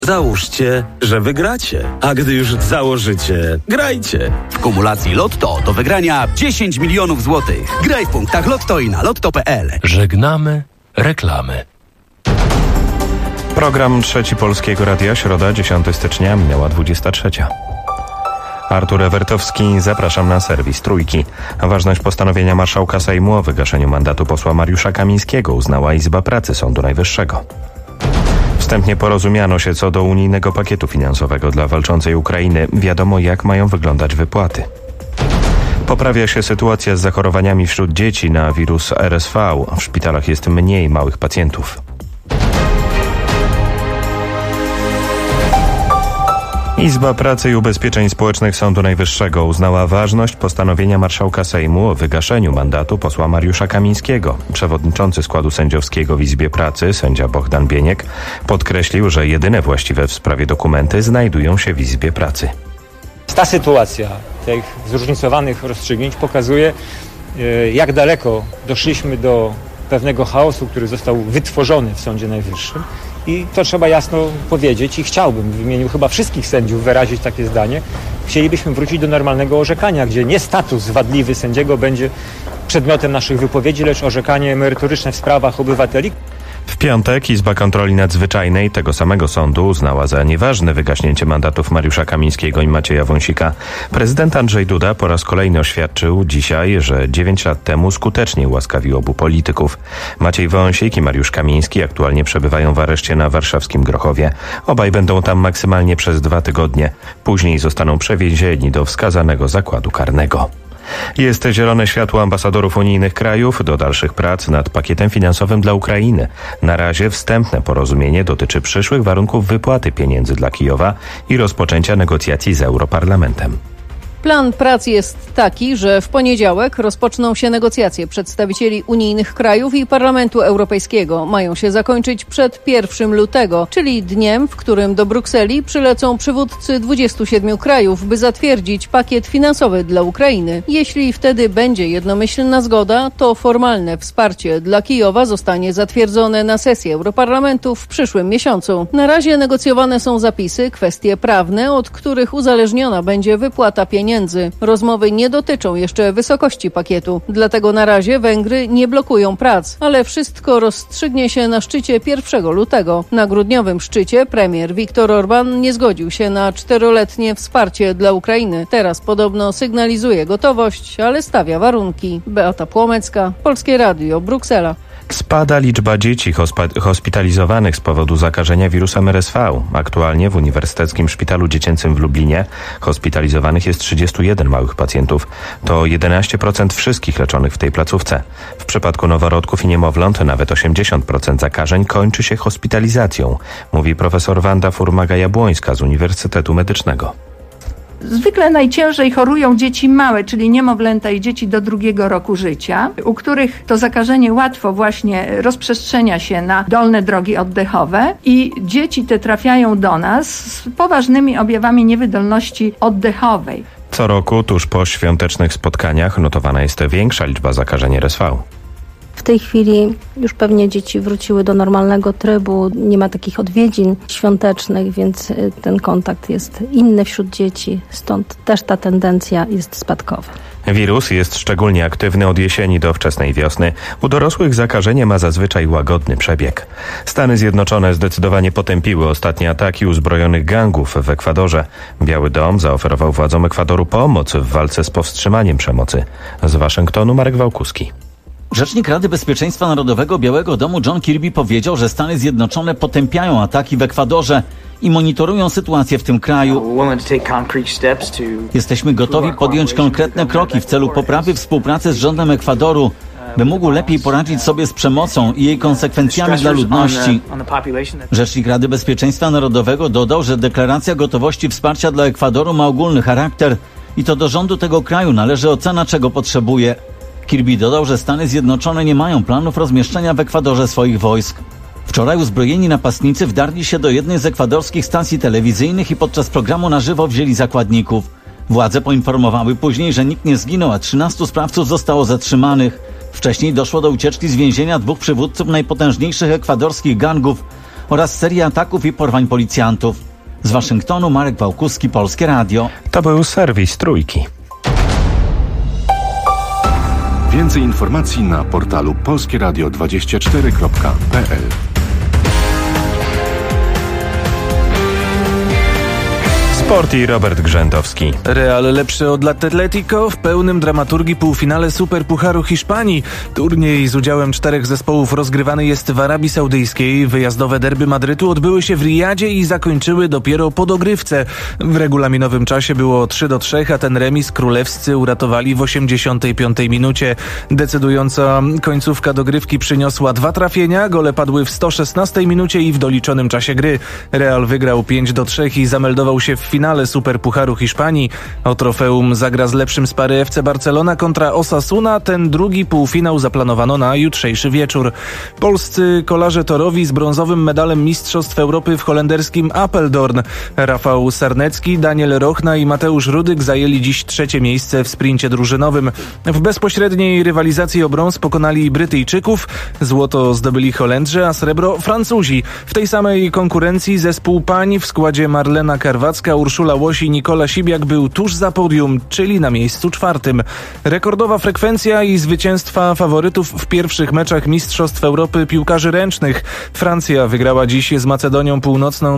Załóżcie, że wygracie, a gdy już założycie, grajcie. W kumulacji Lotto do wygrania 10 milionów złotych. Graj w punktach Lotto i na lotto.pl. Żegnamy reklamy. Program Trzeci Polskiego Radia, środa, 10 stycznia, minęła 23. Artur Ewertowski, zapraszam na serwis Trójki. Ważność postanowienia marszałka Sejmu o wygaszeniu mandatu posła Mariusza Kamińskiego uznała Izba Pracy Sądu Najwyższego. Wstępnie porozumiano się co do unijnego pakietu finansowego dla walczącej Ukrainy. Wiadomo, jak mają wyglądać wypłaty. Poprawia się sytuacja z zachorowaniami wśród dzieci na wirus RSV. W szpitalach jest mniej małych pacjentów. Izba Pracy i Ubezpieczeń Społecznych Sądu Najwyższego uznała ważność postanowienia marszałka Sejmu o wygaszeniu mandatu posła Mariusza Kamińskiego. Przewodniczący składu sędziowskiego w Izbie Pracy, sędzia Bohdan Bieniek, podkreślił, że jedyne właściwe w sprawie dokumenty znajdują się w Izbie Pracy. Ta sytuacja tych zróżnicowanych rozstrzygnięć pokazuje, jak daleko doszliśmy do pewnego chaosu, który został wytworzony w Sądzie Najwyższym. I to trzeba jasno powiedzieć i chciałbym w imieniu chyba wszystkich sędziów wyrazić takie zdanie. Chcielibyśmy wrócić do normalnego orzekania, gdzie nie status wadliwy sędziego będzie przedmiotem naszych wypowiedzi, lecz orzekanie merytoryczne w sprawach obywateli. W piątek Izba Kontroli Nadzwyczajnej tego samego sądu uznała za nieważne wygaśnięcie mandatów Mariusza Kamińskiego i Macieja Wąsika. Prezydent Andrzej Duda po raz kolejny oświadczył dzisiaj, że 9 lat temu skutecznie ułaskawił obu polityków. Maciej Wąsik i Mariusz Kamiński aktualnie przebywają w areszcie na warszawskim Grochowie. Obaj będą tam maksymalnie przez 2 tygodnie. Później zostaną przewiezieni do wskazanego zakładu karnego. Jest zielone światło ambasadorów unijnych krajów do dalszych prac nad pakietem finansowym dla Ukrainy. Na razie wstępne porozumienie dotyczy przyszłych warunków wypłaty pieniędzy dla Kijowa i rozpoczęcia negocjacji z Europarlamentem. Plan prac jest taki, że w poniedziałek rozpoczną się negocjacje przedstawicieli unijnych krajów i Parlamentu Europejskiego. Mają się zakończyć przed 1 lutego, czyli dniem, w którym do Brukseli przylecą przywódcy 27 krajów, by zatwierdzić pakiet finansowy dla Ukrainy. Jeśli wtedy będzie jednomyślna zgoda, to formalne wsparcie dla Kijowa zostanie zatwierdzone na sesji Europarlamentu w przyszłym miesiącu. Na razie negocjowane są zapisy, kwestie prawne, od których uzależniona będzie wypłata pieniędzy. Rozmowy nie dotyczą jeszcze wysokości pakietu, dlatego na razie Węgry nie blokują prac, ale wszystko rozstrzygnie się na szczycie 1 lutego. Na grudniowym szczycie premier Viktor Orban nie zgodził się na 4-letnie wsparcie dla Ukrainy. Teraz podobno sygnalizuje gotowość, ale stawia warunki. Beata Płomecka, Polskie Radio, Bruksela. Spada liczba dzieci hospitalizowanych z powodu zakażenia wirusem RSV. Aktualnie w Uniwersyteckim Szpitalu Dziecięcym w Lublinie hospitalizowanych jest 31 małych pacjentów. To 11% wszystkich leczonych w tej placówce. W przypadku noworodków i niemowląt nawet 80% zakażeń kończy się hospitalizacją, mówi profesor Wanda Furmaga-Jabłońska z Uniwersytetu Medycznego. Zwykle najciężej chorują dzieci małe, czyli niemowlęta i dzieci do 2 roku życia, u których to zakażenie łatwo właśnie rozprzestrzenia się na dolne drogi oddechowe i dzieci te trafiają do nas z poważnymi objawami niewydolności oddechowej. Co roku tuż po świątecznych spotkaniach notowana jest większa liczba zakażeń RSV. W tej chwili już pewnie dzieci wróciły do normalnego trybu, nie ma takich odwiedzin świątecznych, więc ten kontakt jest inny wśród dzieci, stąd też ta tendencja jest spadkowa. Wirus jest szczególnie aktywny od jesieni do wczesnej wiosny. U dorosłych zakażenie ma zazwyczaj łagodny przebieg. Stany Zjednoczone zdecydowanie potępiły ostatnie ataki uzbrojonych gangów w Ekwadorze. Biały Dom zaoferował władzom Ekwadoru pomoc w walce z powstrzymaniem przemocy. Z Waszyngtonu Marek Wałkuski. Rzecznik Rady Bezpieczeństwa Narodowego Białego Domu John Kirby powiedział, że Stany Zjednoczone potępiają ataki w Ekwadorze i monitorują sytuację w tym kraju. Jesteśmy gotowi podjąć konkretne kroki w celu poprawy współpracy z rządem Ekwadoru, by mógł lepiej poradzić sobie z przemocą i jej konsekwencjami dla ludności. Rzecznik Rady Bezpieczeństwa Narodowego dodał, że deklaracja gotowości wsparcia dla Ekwadoru ma ogólny charakter i to do rządu tego kraju należy ocena, czego potrzebuje. Kirby dodał, że Stany Zjednoczone nie mają planów rozmieszczenia w Ekwadorze swoich wojsk. Wczoraj uzbrojeni napastnicy wdarli się do jednej z ekwadorskich stacji telewizyjnych i podczas programu na żywo wzięli zakładników. Władze poinformowały później, że nikt nie zginął, a 13 sprawców zostało zatrzymanych. Wcześniej doszło do ucieczki z więzienia 2 przywódców najpotężniejszych ekwadorskich gangów oraz serii ataków i porwań policjantów. Z Waszyngtonu Marek Wałkuski, Polskie Radio. To był serwis Trójki. Więcej informacji na portalu polskieradio24.pl. Sport i Robert Grzędowski. Real lepszy od Atletico w pełnym dramaturgii półfinale Superpucharu Hiszpanii. Turniej z udziałem 4 zespołów rozgrywany jest w Arabii Saudyjskiej. Wyjazdowe derby Madrytu odbyły się w Riyadzie i zakończyły dopiero po dogrywce. W regulaminowym czasie było 3-3, a ten remis królewscy uratowali w 85 minucie. Decydująca końcówka dogrywki przyniosła 2 trafienia. Gole padły w 116 minucie i w doliczonym czasie gry. Real wygrał 5-3 i zameldował się w finale Superpucharu Hiszpanii. O trofeum zagra z lepszym z pary FC Barcelona kontra Osasuna. Ten drugi półfinał zaplanowano na jutrzejszy wieczór. Polscy kolarze torowi z brązowym medalem Mistrzostw Europy w holenderskim Apeldoorn. Rafał Sarnecki, Daniel Rochna i Mateusz Rudyk zajęli dziś 3. miejsce w sprincie drużynowym. W bezpośredniej rywalizacji o brąz pokonali Brytyjczyków. Złoto zdobyli Holendrzy, a srebro Francuzi. W tej samej konkurencji zespół pań w składzie Marlena Karwacka, Urszula Łoś i Nikola Sibiak był tuż za podium, czyli na miejscu 4. Rekordowa frekwencja i zwycięstwa faworytów w pierwszych meczach Mistrzostw Europy piłkarzy ręcznych. Francja wygrała dziś z Macedonią Północną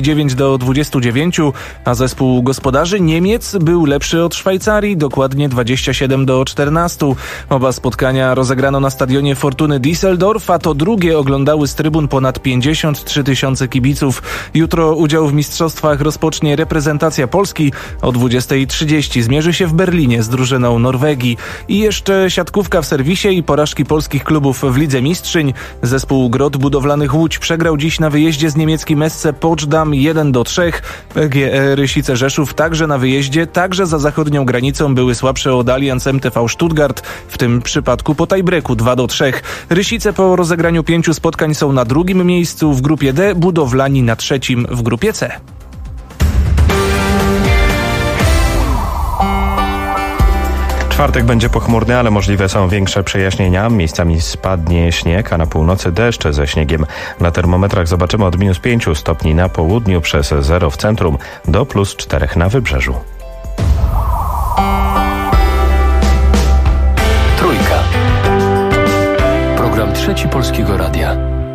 39-29, a zespół gospodarzy Niemiec był lepszy od Szwajcarii, dokładnie 27-14. Oba spotkania rozegrano na stadionie Fortuny Düsseldorf, a to drugie oglądały z trybun ponad 53 000 kibiców. Jutro udział w mistrzostwach rozpocznie reprezentacja Polski. O 20:30 zmierzy się w Berlinie z drużyną Norwegii. I jeszcze siatkówka w serwisie i porażki polskich klubów w Lidze Mistrzyń. Zespół Grot Budowlanych Łódź przegrał dziś na wyjeździe z niemieckim SC Poczdam 1-3. PGE Rysice Rzeszów także na wyjeździe, także za zachodnią granicą były słabsze od Allianz MTV Stuttgart, w tym przypadku po tiebreaku 2-3. Rysice po rozegraniu 5 spotkań są na 2. miejscu w grupie D, Budowlani na 3. w grupie C. Czwartek będzie pochmurny, ale możliwe są większe przejaśnienia. Miejscami spadnie śnieg, a na północy deszcz ze śniegiem. Na termometrach zobaczymy od -5 stopni na południu przez 0 w centrum do +4 na wybrzeżu. Trójka. Program Trzeci Polskiego Radia.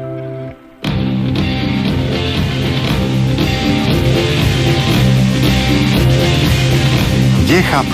GH+.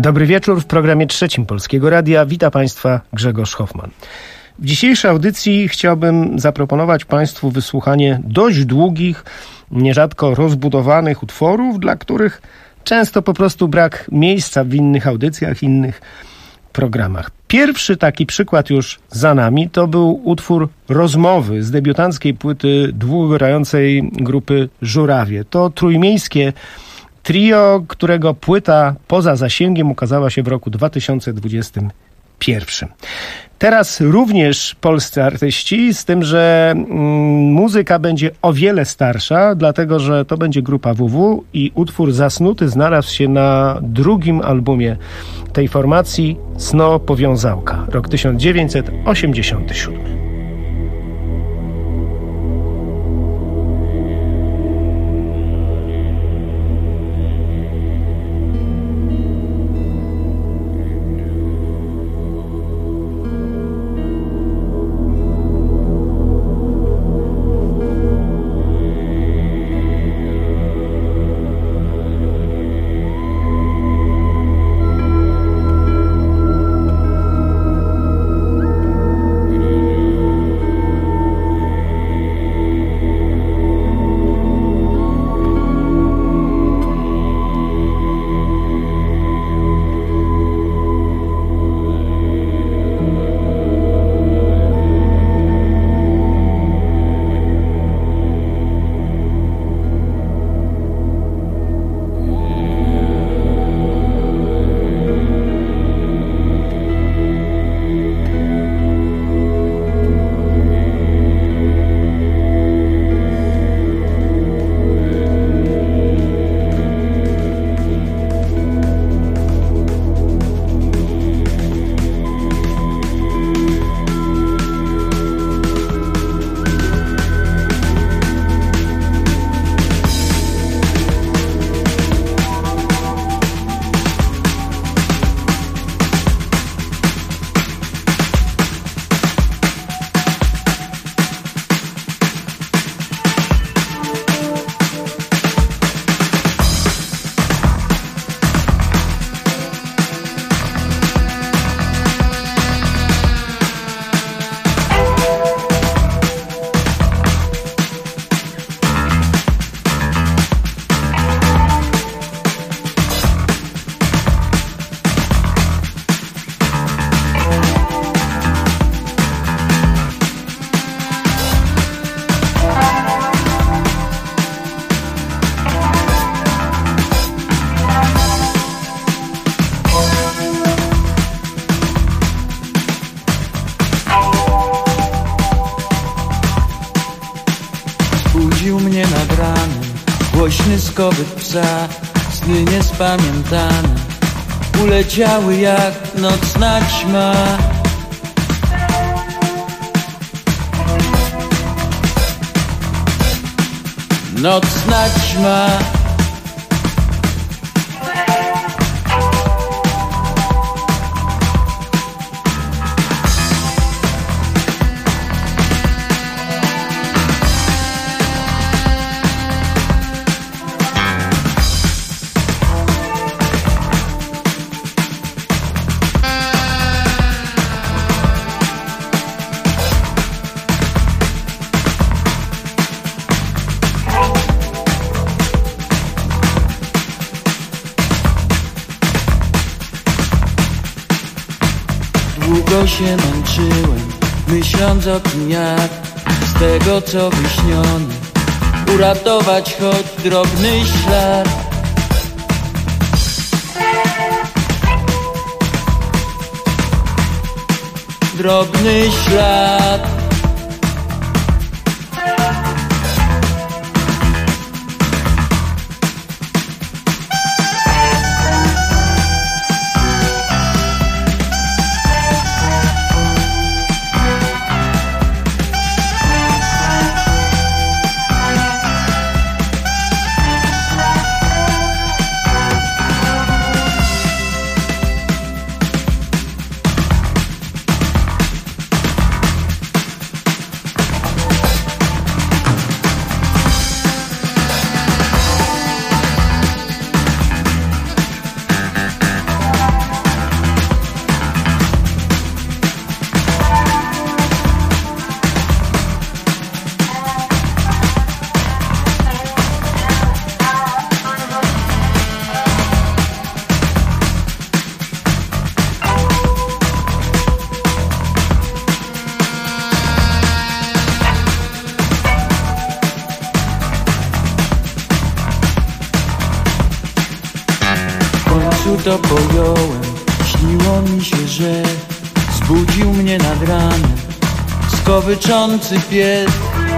Dobry wieczór w programie trzecim Polskiego Radia. Witam Państwa Grzegorz Hoffman. W dzisiejszej audycji chciałbym zaproponować Państwu wysłuchanie dość długich, nierzadko rozbudowanych utworów, dla których często po prostu brak miejsca w innych audycjach, innych programach. Pierwszy taki przykład już za nami to był utwór Rozmowy z debiutanckiej płyty długogrającej grupy Żurawie. To trójmiejskie trio, którego płyta Poza zasięgiem ukazała się w roku 2021. Teraz również polscy artyści, z tym, że muzyka będzie o wiele starsza, dlatego że to będzie grupa WW i utwór Zasnuty znalazł się na drugim albumie tej formacji Sno Powiązałka, rok 1987. Głośny skowyt psa, sny niespamiętane uleciały jak nocna ćma. Nocna ćma. Długo się męczyłem, myśląc o tym, jak z tego co wyśnione uratować choć drobny ślad. Drobny ślad. to pojąłem. Śniło mi się, że zbudził mnie nad ranem skowyczący pies.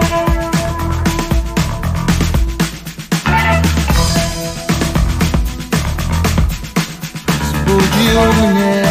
Zbudził mnie.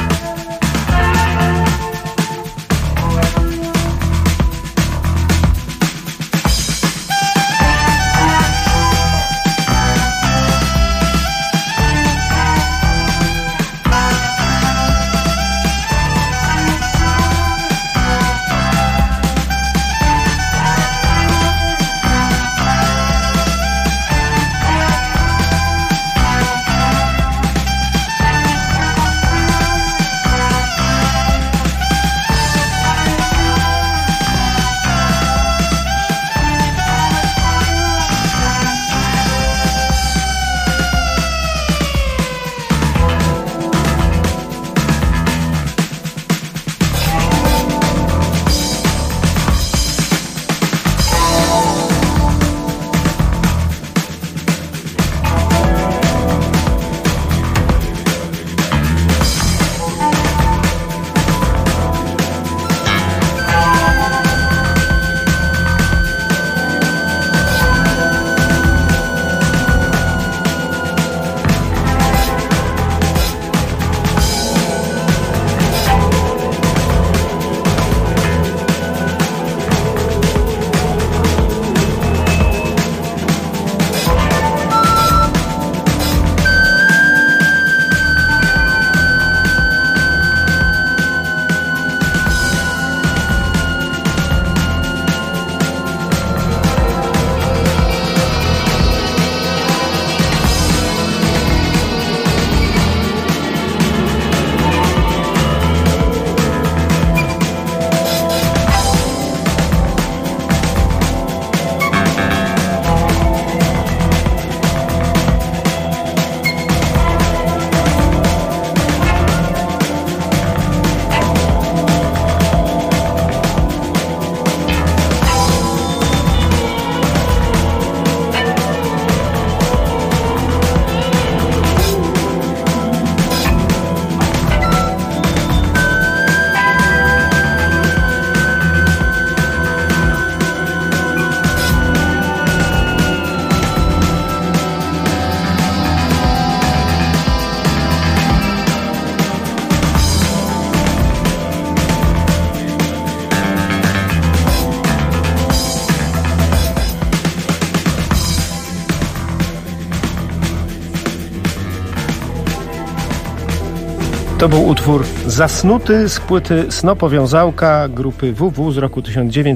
To był utwór Zasnuty z płyty Snopowiązałka grupy WW z roku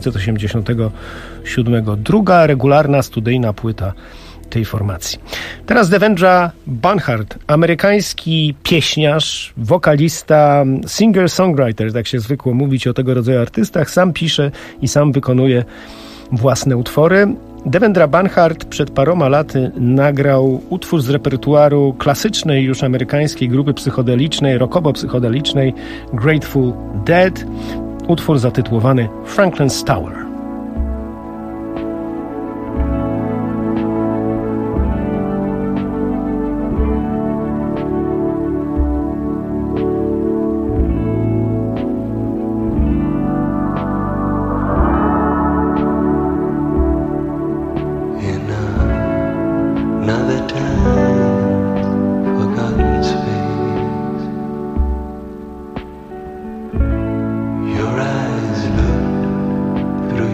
1987. Druga regularna studyjna płyta tej formacji. Teraz Devendra Banhart, amerykański pieśniarz, wokalista, singer-songwriter, tak się zwykło mówić o tego rodzaju artystach. Sam pisze i sam wykonuje własne utwory. Devendra Banhart przed paroma laty nagrał utwór z repertuaru klasycznej już amerykańskiej grupy psychodelicznej, rockowo-psychodelicznej Grateful Dead. Utwór zatytułowany Franklin's Tower. Your eyes looked through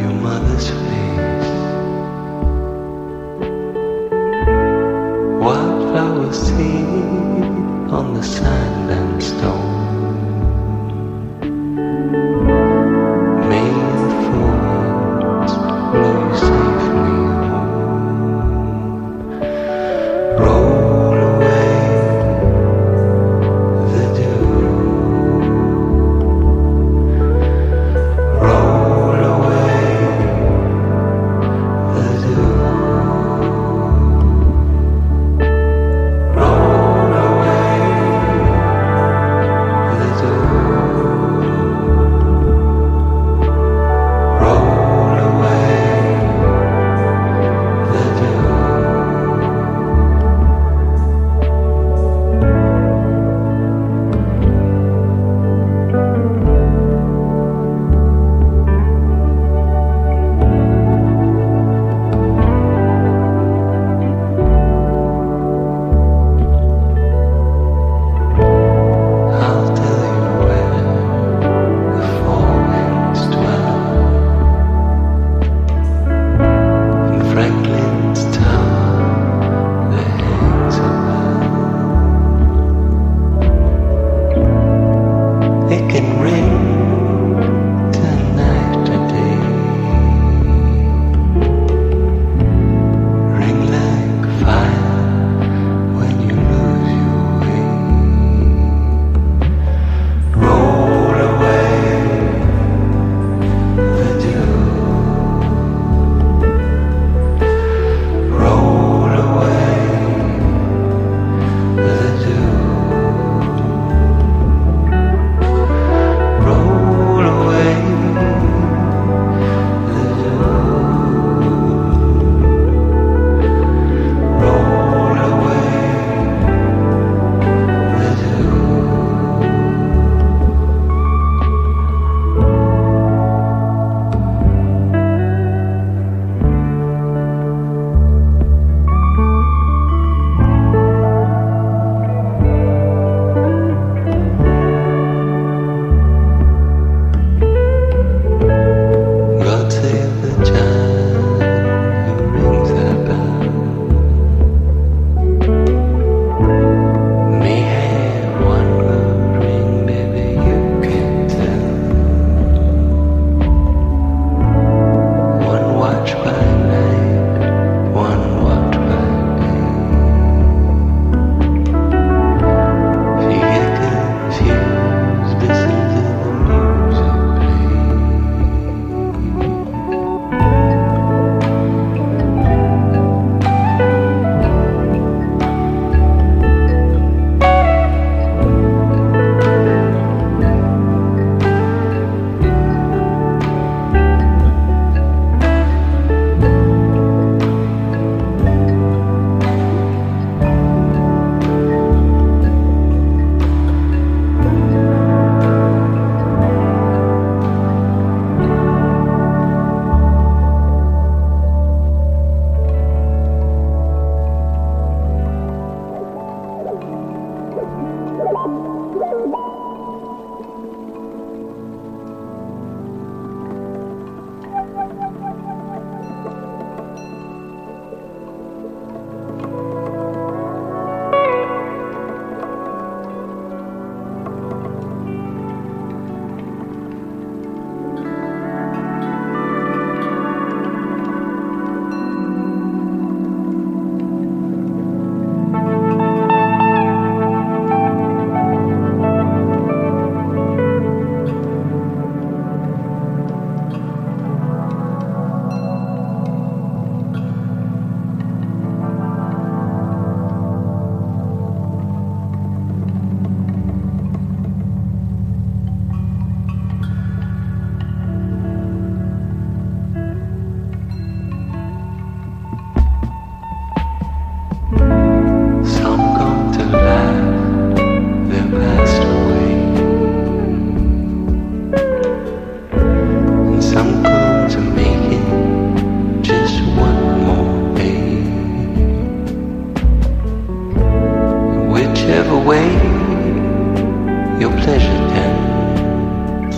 away your pleasure dance.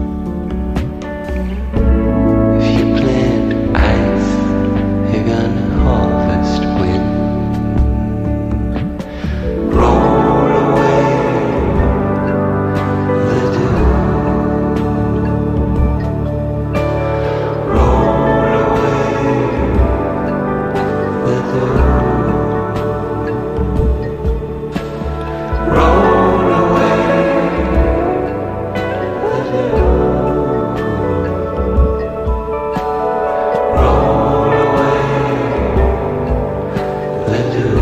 If you plant ice, you're gonna harvest wind. Roll away the dew. Roll away the dew. Roll away the dew. Roll away the dew.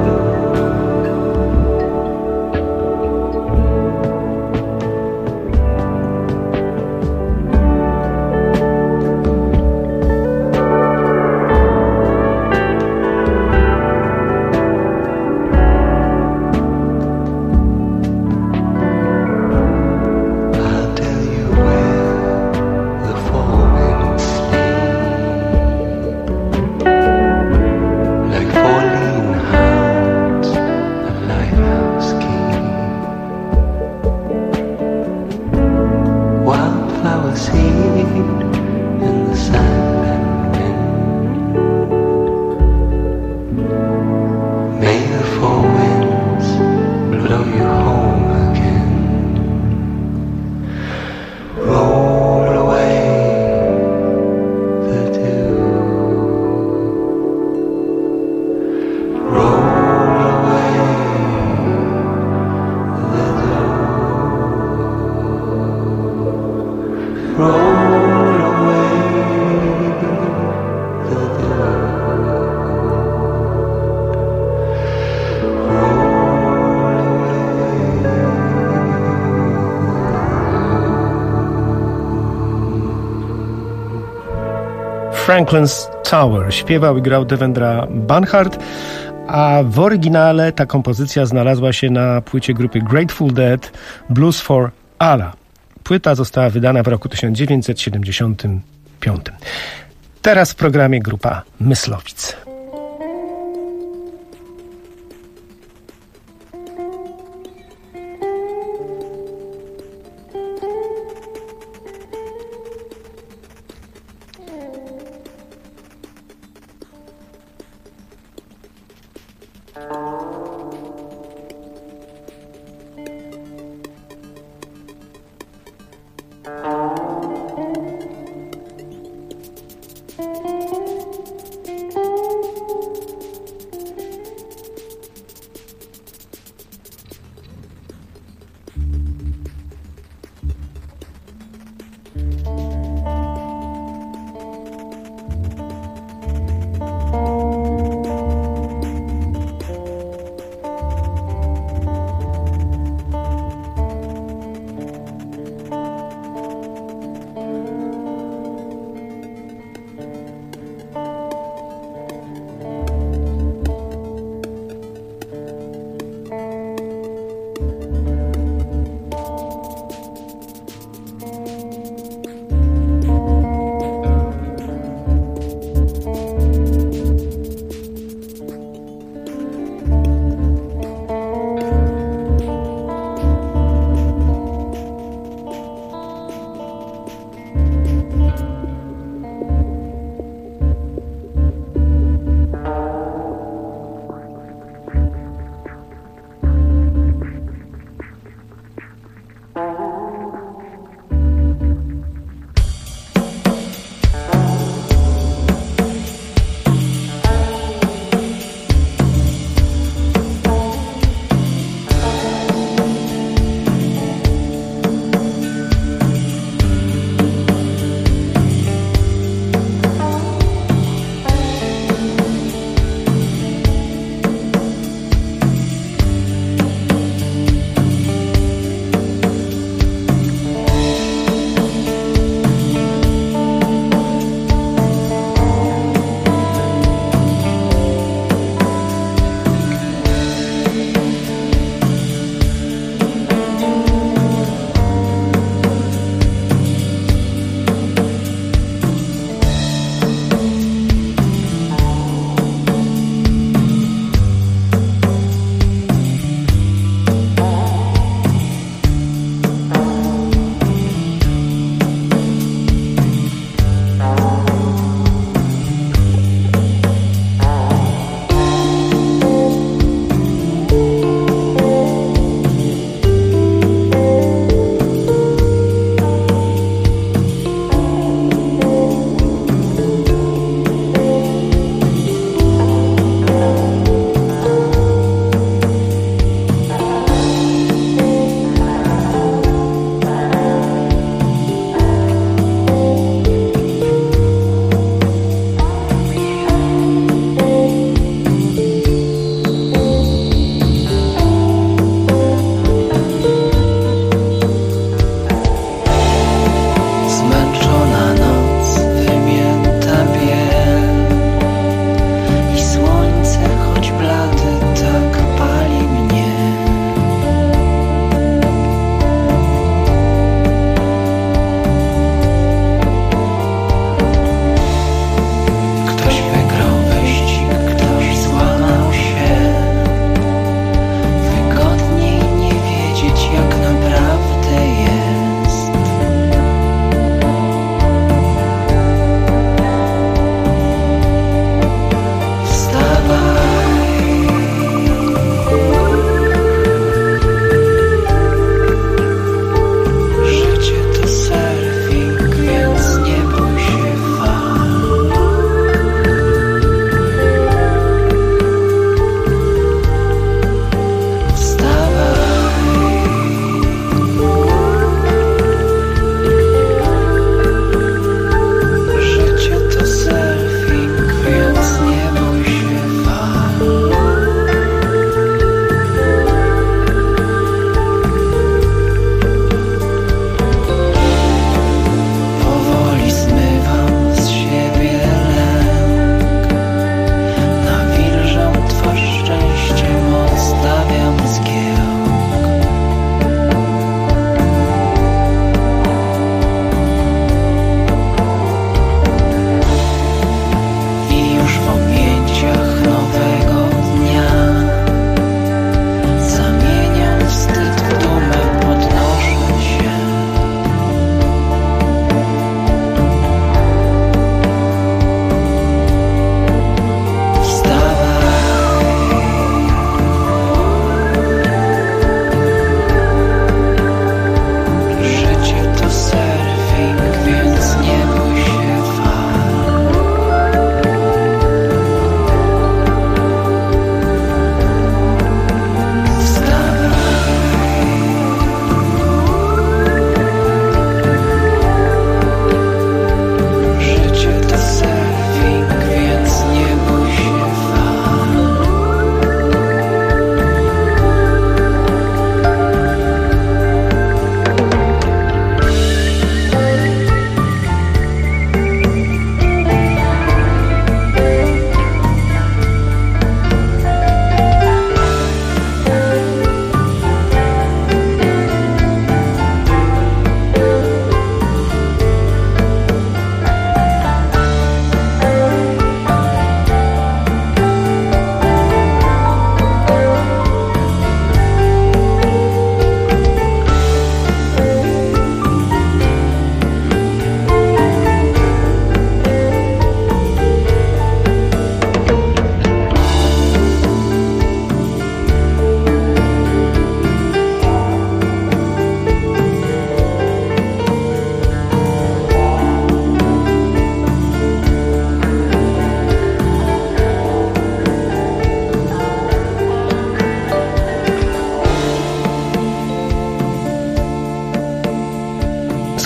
I'll tell you where the four winds sleep, like four lean hounds a lighthouse keep. Wildflower seed in the sand and wind. May the four winds blow you home again. Roll away the dew. Roll away the dew. Roll away the dew. Franklin's Tower śpiewał i grał Devendra Banhart, a w oryginale ta kompozycja znalazła się na płycie grupy Grateful Dead Blues for Allah. Płyta została wydana w roku 1975. Teraz w programie grupa Myslowic.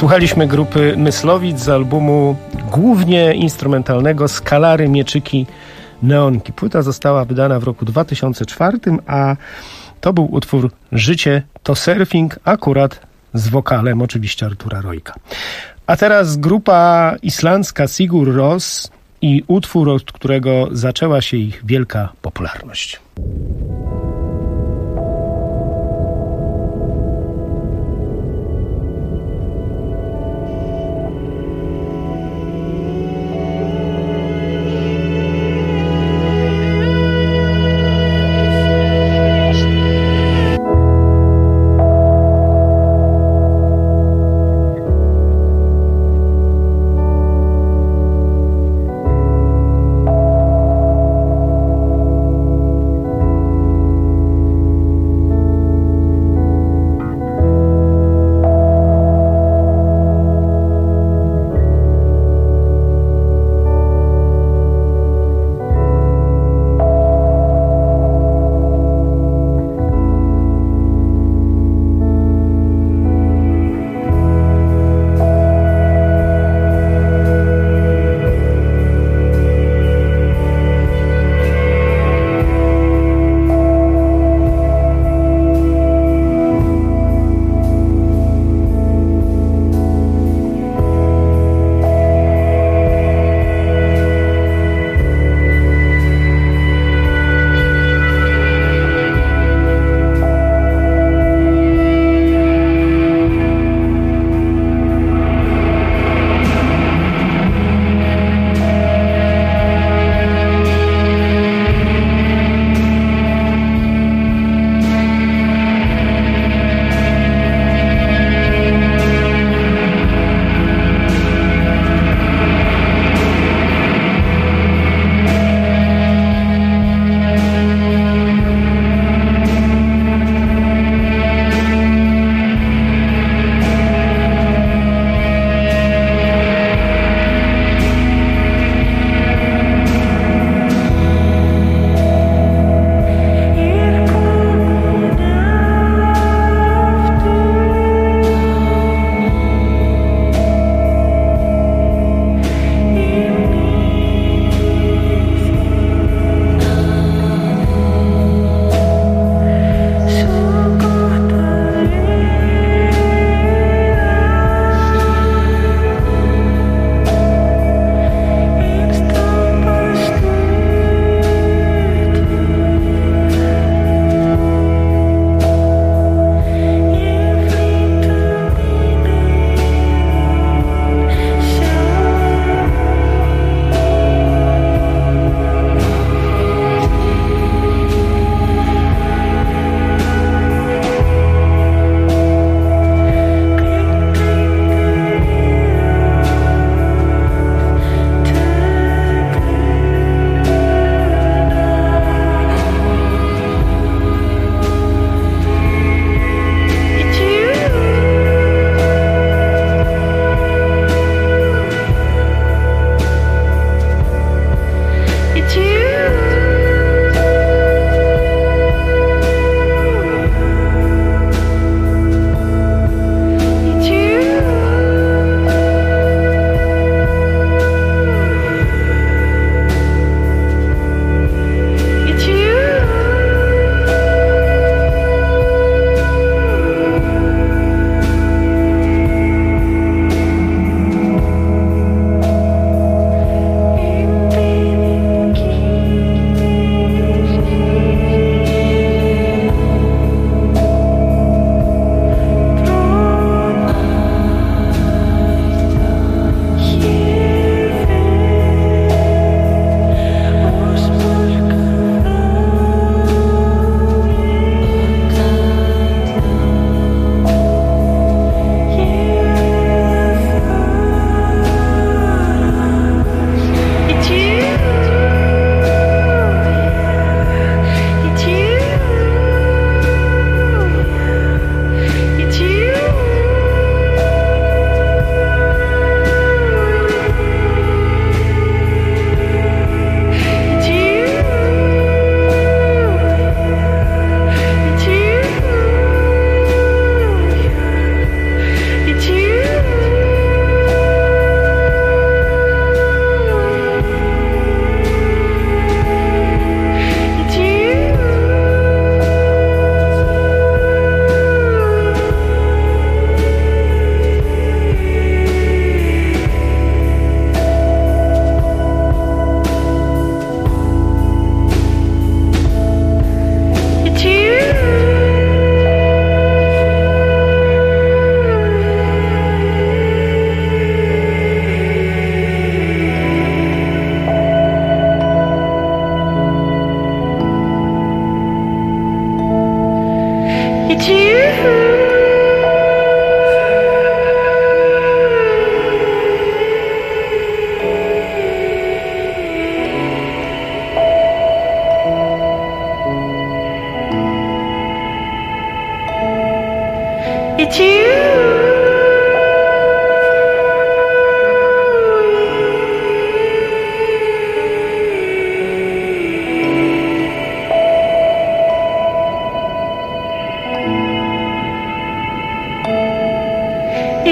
Słuchaliśmy grupy Myslowic z albumu głównie instrumentalnego Skalary, Mieczyki, Neonki. Płyta została wydana w roku 2004, a to był utwór Życie to surfing, akurat z wokalem oczywiście Artura Rojka. A teraz grupa islandzka Sigur Rós i utwór, od którego zaczęła się ich wielka popularność.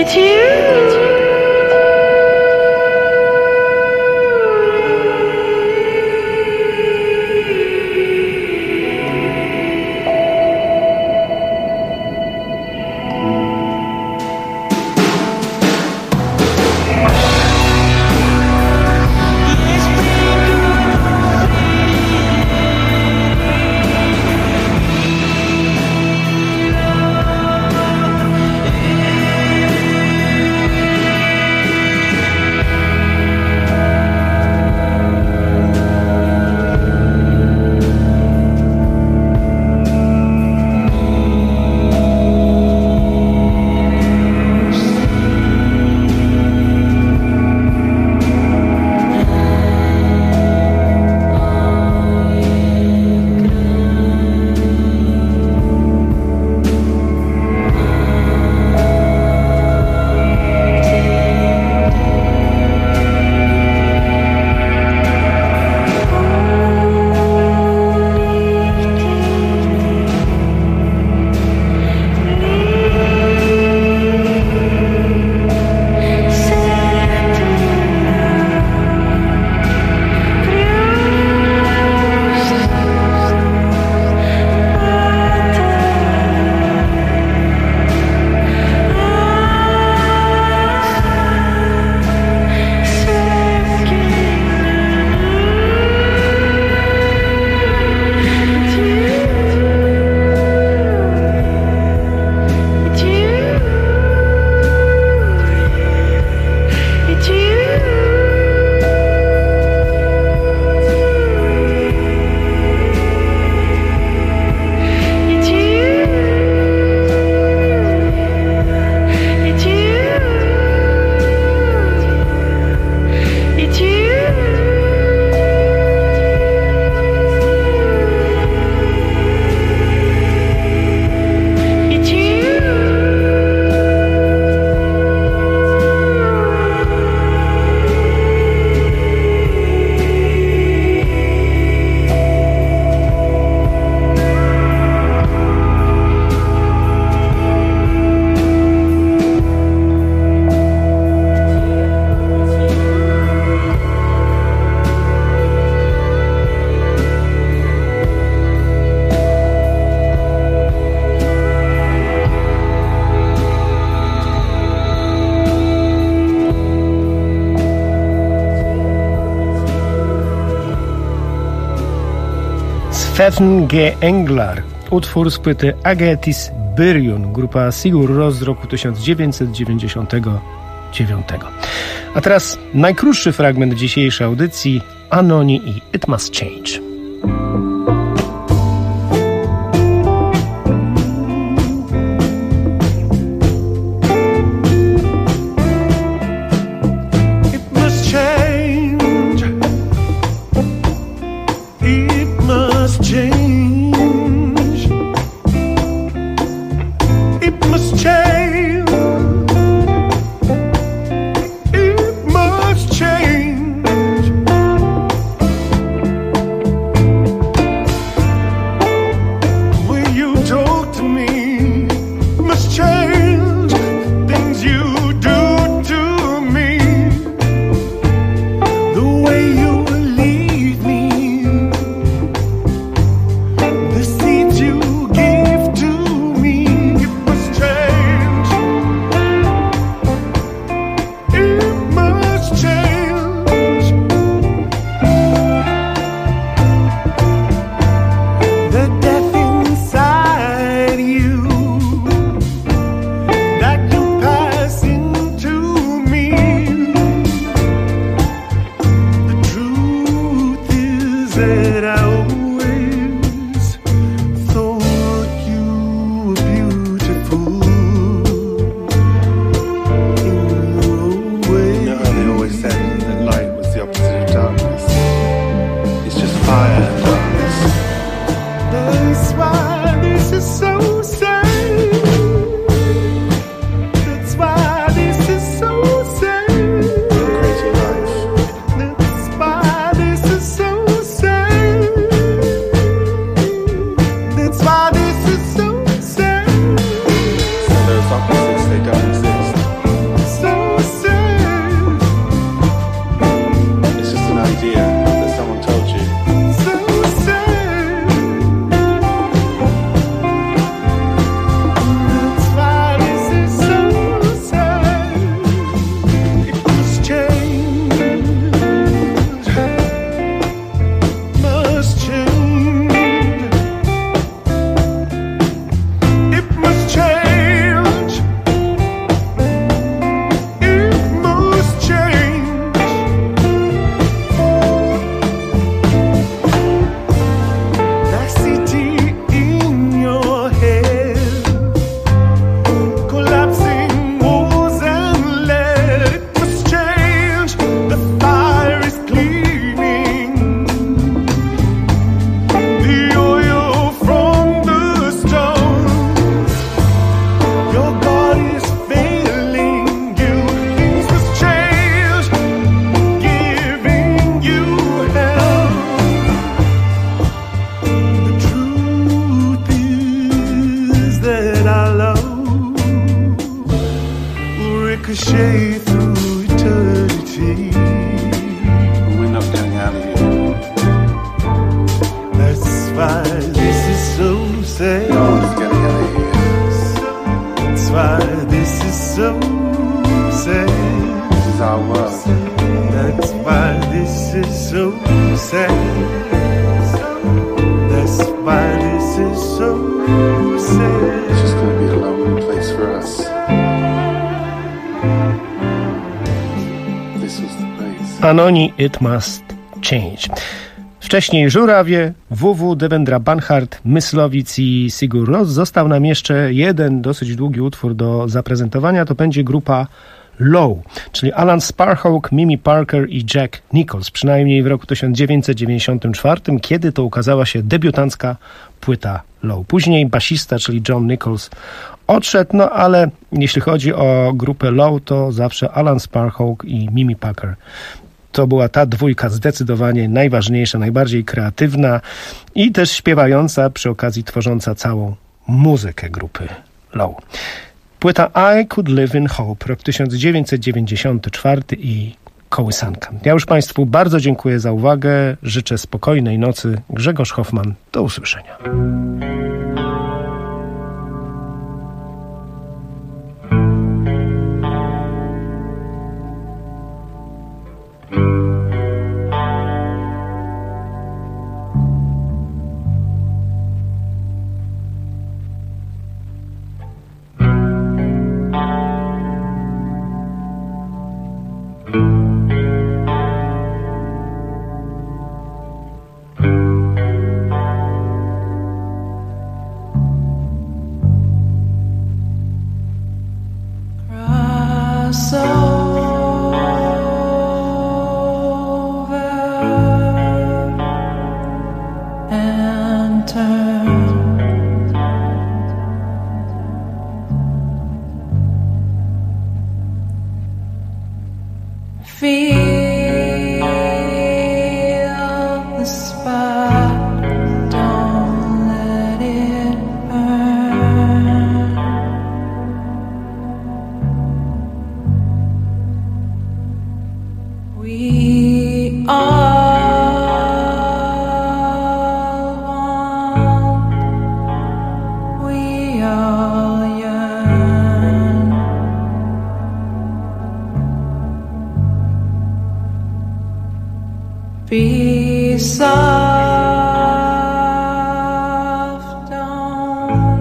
Stefan G. Englar, utwór z płyty Agetis Byrion, grupa Sigur Rós z roku 1999. A teraz najkrótszy fragment dzisiejszej audycji, Anoni i It Must Change. Anoni It Must Change. Wcześniej Żurawie, WW, Devendra Banhart, Myslowic i Sigur Rós. Został nam jeszcze jeden dosyć długi utwór do zaprezentowania. To będzie grupa Low, czyli Alan Sparhawk, Mimi Parker i Jack Nichols. Przynajmniej w roku 1994, kiedy to ukazała się debiutancka płyta Low. Później basista, czyli John Nichols, odszedł, no ale jeśli chodzi o grupę Low, to zawsze Alan Sparhawk i Mimi Parker. To była ta dwójka zdecydowanie najważniejsza, najbardziej kreatywna i też śpiewająca, przy okazji tworząca całą muzykę grupy Low. Płyta I Could Live in Hope, rok 1994 i kołysanka. Ja już Państwu bardzo dziękuję za uwagę, życzę spokojnej nocy. Grzegorz Hoffman, do usłyszenia. Be soft, don't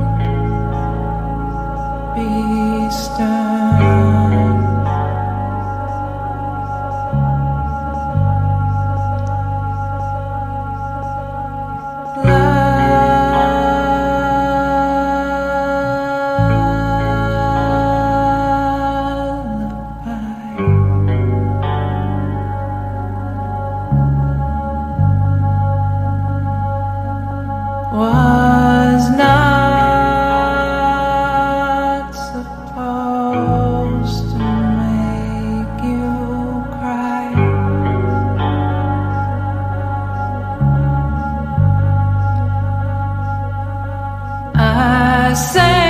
be stern. Was not supposed to make you cry. I sang